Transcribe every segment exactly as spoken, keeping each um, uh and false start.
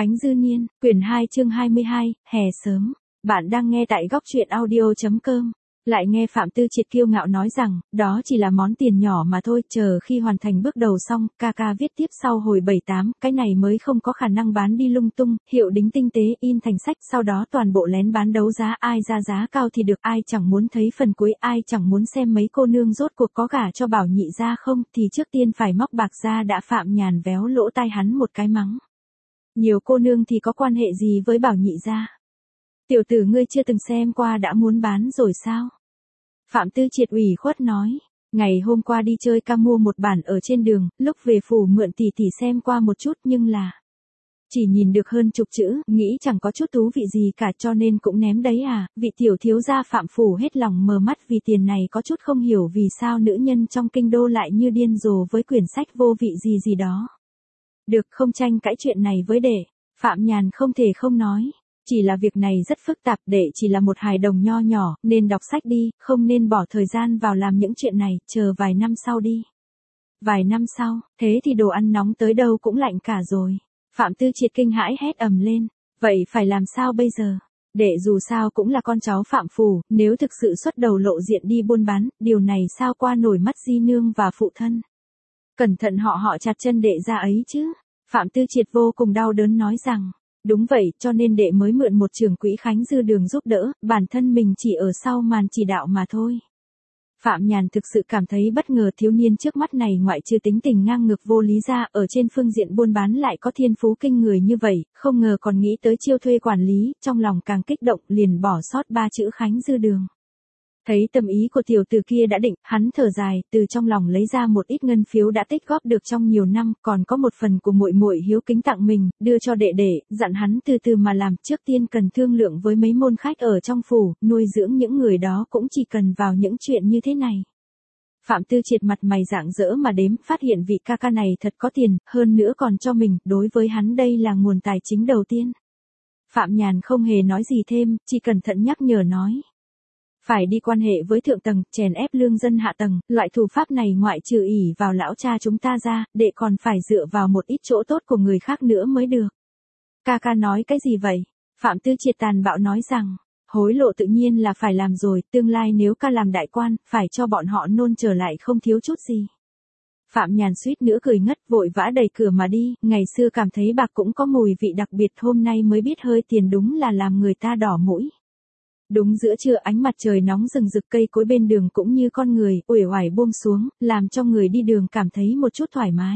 Khánh Dư Niên, quyển hai chương hai mươi hai, hè sớm. Bạn đang nghe tại góc truyện audio chấm com. Lại nghe Phạm Tư Triệt kiêu ngạo nói rằng, đó chỉ là món tiền nhỏ mà thôi, chờ khi hoàn thành bước đầu xong, ca ca viết tiếp sau hồi bảy tám, cái này mới không có khả năng bán đi lung tung, hiệu đính tinh tế, in thành sách, sau đó toàn bộ lén bán đấu giá, ai ra giá cao thì được, ai chẳng muốn thấy phần cuối, ai chẳng muốn xem mấy cô nương rốt cuộc có gả cho Bảo Nhị ra không, thì trước tiên phải móc bạc ra đã. Phạm Nhàn véo lỗ tai hắn một cái mắng. Nhiều cô nương thì có quan hệ gì với Bảo Nhị gia? Tiểu tử ngươi chưa từng xem qua đã muốn bán rồi sao? Phạm Tư Triệt ủy khuất nói, ngày hôm qua đi chơi ca mua một bản ở trên đường, lúc về phủ mượn tỷ tỷ xem qua một chút nhưng là chỉ nhìn được hơn chục chữ, nghĩ chẳng có chút thú vị gì cả cho nên cũng ném đấy à. Vị tiểu thiếu gia Phạm phủ hết lòng mờ mắt vì tiền này, có chút không hiểu vì sao nữ nhân trong kinh đô lại như điên rồ với quyển sách vô vị gì gì đó. Được, không tranh cãi chuyện này với đệ. Phạm Nhàn không thể không nói. Chỉ là việc này rất phức tạp, đệ chỉ là một hài đồng nho nhỏ, nên đọc sách đi, không nên bỏ thời gian vào làm những chuyện này, chờ vài năm sau đi. Vài năm sau, thế thì đồ ăn nóng tới đâu cũng lạnh cả rồi. Phạm Tư Triệt kinh hãi hét ầm lên, vậy phải làm sao bây giờ? Đệ dù sao cũng là con cháu Phạm phủ, nếu thực sự xuất đầu lộ diện đi buôn bán, điều này sao qua nổi mắt di nương và phụ thân. Cẩn thận họ họ chặt chân đệ ra ấy chứ. Phạm Tư Triệt vô cùng đau đớn nói rằng, đúng vậy, cho nên đệ mới mượn một trưởng quỹ Khánh Dư Đường giúp đỡ, bản thân mình chỉ ở sau màn chỉ đạo mà thôi. Phạm Nhàn thực sự cảm thấy bất ngờ, thiếu niên trước mắt này ngoại trừ tính tình ngang ngược vô lý ra, ở trên phương diện buôn bán lại có thiên phú kinh người như vậy, không ngờ còn nghĩ tới chiêu thuê quản lý, trong lòng càng kích động liền bỏ sót ba chữ Khánh Dư Đường. Thấy tâm ý của tiểu tử kia đã định, hắn thở dài, từ trong lòng lấy ra một ít ngân phiếu đã tích góp được trong nhiều năm, còn có một phần của muội muội hiếu kính tặng mình, đưa cho đệ đệ, dặn hắn từ từ mà làm, trước tiên cần thương lượng với mấy môn khách ở trong phủ, nuôi dưỡng những người đó cũng chỉ cần vào những chuyện như thế này. Phạm Tư Triệt mặt mày rạng rỡ mà đếm, phát hiện vị ca ca này thật có tiền, hơn nữa còn cho mình, đối với hắn đây là nguồn tài chính đầu tiên. Phạm Nhàn không hề nói gì thêm, chỉ cẩn thận nhắc nhở nói. Phải đi quan hệ với thượng tầng, chèn ép lương dân hạ tầng, loại thủ pháp này ngoại trừ ỷ vào lão cha chúng ta ra, đệ còn phải dựa vào một ít chỗ tốt của người khác nữa mới được. Ca ca nói cái gì vậy? Phạm Tư Triệt tàn bạo nói rằng, hối lộ tự nhiên là phải làm rồi, tương lai nếu ca làm đại quan, phải cho bọn họ nôn trở lại không thiếu chút gì. Phạm Nhàn suýt nữa cười ngất, vội vã đẩy cửa mà đi, ngày xưa cảm thấy bạc cũng có mùi vị đặc biệt, hôm nay mới biết hơi tiền đúng là làm người ta đỏ mũi. Đúng giữa trưa, ánh mặt trời nóng rừng rực, cây cối bên đường cũng như con người, uể oải buông xuống, làm cho người đi đường cảm thấy một chút thoải mái.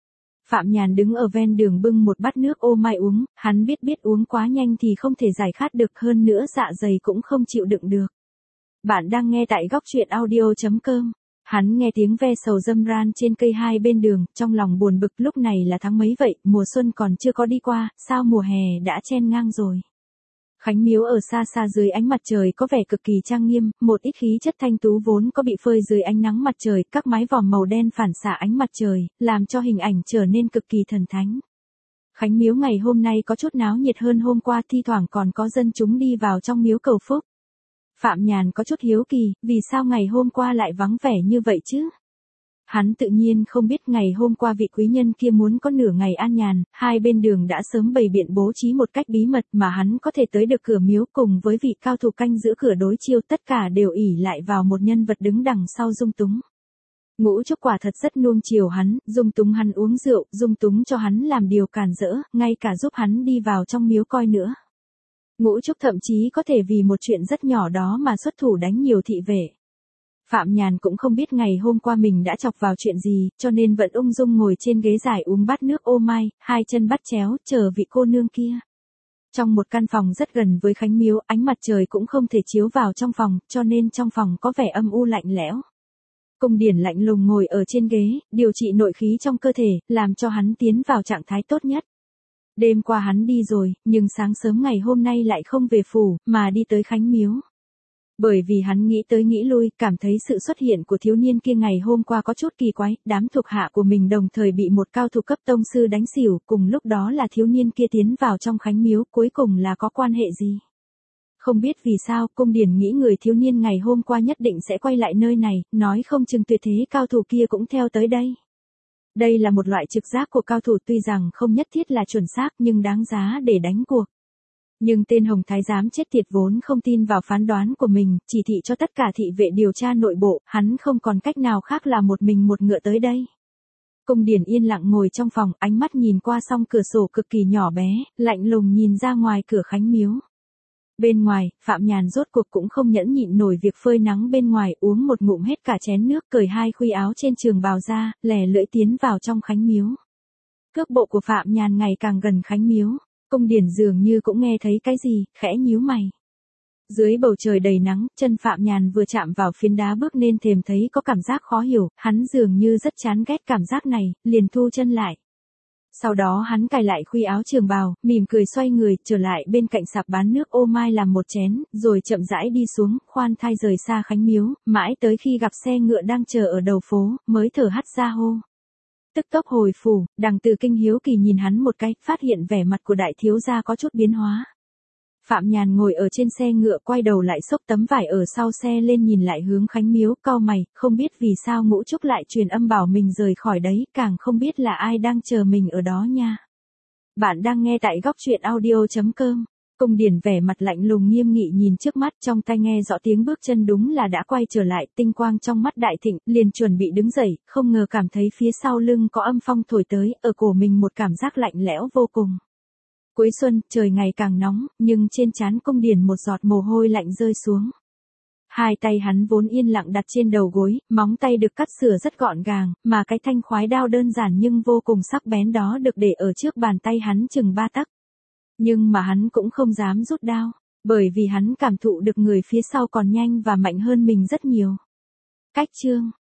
Phạm Nhàn đứng ở ven đường bưng một bát nước ô mai uống, hắn biết biết uống quá nhanh thì không thể giải khát được, hơn nữa dạ dày cũng không chịu đựng được. Bạn đang nghe tại góc truyện audio chấm com. Hắn nghe tiếng ve sầu râm ran trên cây hai bên đường, trong lòng buồn bực, lúc này là tháng mấy vậy, mùa xuân còn chưa có đi qua, sao mùa hè đã chen ngang rồi. Khánh miếu ở xa xa dưới ánh mặt trời có vẻ cực kỳ trang nghiêm, một ít khí chất thanh tú vốn có bị phơi dưới ánh nắng mặt trời, các mái vòm màu đen phản xạ ánh mặt trời, làm cho hình ảnh trở nên cực kỳ thần thánh. Khánh miếu ngày hôm nay có chút náo nhiệt hơn hôm qua, thi thoảng còn có dân chúng đi vào trong miếu cầu phúc. Phạm Nhàn có chút hiếu kỳ, vì sao ngày hôm qua lại vắng vẻ như vậy chứ? Hắn tự nhiên không biết ngày hôm qua vị quý nhân kia muốn có nửa ngày an nhàn, hai bên đường đã sớm bày biện bố trí một cách bí mật mà hắn có thể tới được cửa miếu, cùng với vị cao thủ canh giữ cửa đối chiêu, tất cả đều ỷ lại vào một nhân vật đứng đằng sau Dung Túng. Ngũ Trúc quả thật rất nuông chiều hắn, Dung Túng hắn uống rượu, Dung Túng cho hắn làm điều càn rỡ, ngay cả giúp hắn đi vào trong miếu coi nữa. Ngũ Trúc thậm chí có thể vì một chuyện rất nhỏ đó mà xuất thủ đánh nhiều thị vệ. Phạm Nhàn cũng không biết ngày hôm qua mình đã chọc vào chuyện gì, cho nên vẫn ung dung ngồi trên ghế dài uống bát nước ô mai, hai chân bắt chéo, chờ vị cô nương kia. Trong một căn phòng rất gần với Khánh miếu, ánh mặt trời cũng không thể chiếu vào trong phòng, cho nên trong phòng có vẻ âm u lạnh lẽo. Cung Điển lạnh lùng ngồi ở trên ghế, điều trị nội khí trong cơ thể, làm cho hắn tiến vào trạng thái tốt nhất. Đêm qua hắn đi rồi, nhưng sáng sớm ngày hôm nay lại không về phủ, mà đi tới Khánh miếu. Bởi vì hắn nghĩ tới nghĩ lui, cảm thấy sự xuất hiện của thiếu niên kia ngày hôm qua có chút kỳ quái, đám thuộc hạ của mình đồng thời bị một cao thủ cấp tông sư đánh xỉu, cùng lúc đó là thiếu niên kia tiến vào trong Khánh miếu, cuối cùng là có quan hệ gì? Không biết vì sao, Cung Điển nghĩ người thiếu niên ngày hôm qua nhất định sẽ quay lại nơi này, nói không chừng tuyệt thế cao thủ kia cũng theo tới đây. Đây là một loại trực giác của cao thủ, tuy rằng không nhất thiết là chuẩn xác nhưng đáng giá để đánh cuộc. Nhưng tên Hồng Thái giám chết tiệt vốn không tin vào phán đoán của mình, chỉ thị cho tất cả thị vệ điều tra nội bộ, hắn không còn cách nào khác là một mình một ngựa tới đây. Cung Điển yên lặng ngồi trong phòng, ánh mắt nhìn qua song cửa sổ cực kỳ nhỏ bé, lạnh lùng nhìn ra ngoài cửa Khánh Miếu. Bên ngoài, Phạm Nhàn rốt cuộc cũng không nhẫn nhịn nổi việc phơi nắng bên ngoài, uống một ngụm hết cả chén nước, cởi hai khuy áo trên trường bào ra, lẻ lưỡi tiến vào trong Khánh Miếu. Cước bộ của Phạm Nhàn ngày càng gần Khánh Miếu, Cung Điển dường như cũng nghe thấy cái gì, khẽ nhíu mày. Dưới bầu trời đầy nắng, chân Phạm Nhàn vừa chạm vào phiến đá bước lên thềm thấy có cảm giác khó hiểu, hắn dường như rất chán ghét cảm giác này, liền thu chân lại. Sau đó hắn cài lại khuy áo trường bào, mỉm cười xoay người, trở lại bên cạnh sạp bán nước ô mai làm một chén, rồi chậm rãi đi xuống, khoan thai rời xa Khánh Miếu, mãi tới khi gặp xe ngựa đang chờ ở đầu phố, mới thở hắt ra hô. Tức tốc hồi phủ, Đằng Từ Kinh hiếu kỳ nhìn hắn một cái, phát hiện vẻ mặt của đại thiếu gia có chút biến hóa. Phạm Nhàn ngồi ở trên xe ngựa, quay đầu lại xốc tấm vải ở sau xe lên nhìn lại hướng Khánh Miếu, cau mày, không biết vì sao Ngũ Trúc lại truyền âm bảo mình rời khỏi đấy, càng không biết là ai đang chờ mình ở đó nha. Bạn đang nghe tại góc truyện audio chấm com. Cung Điển vẻ mặt lạnh lùng nghiêm nghị nhìn trước mắt, trong tai nghe rõ tiếng bước chân, đúng là đã quay trở lại, tinh quang trong mắt đại thịnh, liền chuẩn bị đứng dậy, không ngờ cảm thấy phía sau lưng có âm phong thổi tới, ở cổ mình một cảm giác lạnh lẽo vô cùng. Cuối xuân, trời ngày càng nóng, nhưng trên trán Cung Điển một giọt mồ hôi lạnh rơi xuống. Hai tay hắn vốn yên lặng đặt trên đầu gối, móng tay được cắt sửa rất gọn gàng, mà cái thanh khoái đao đơn giản nhưng vô cùng sắc bén đó được để ở trước bàn tay hắn chừng ba tấc. Nhưng mà hắn cũng không dám rút đao, bởi vì hắn cảm thụ được người phía sau còn nhanh và mạnh hơn mình rất nhiều. Cách chương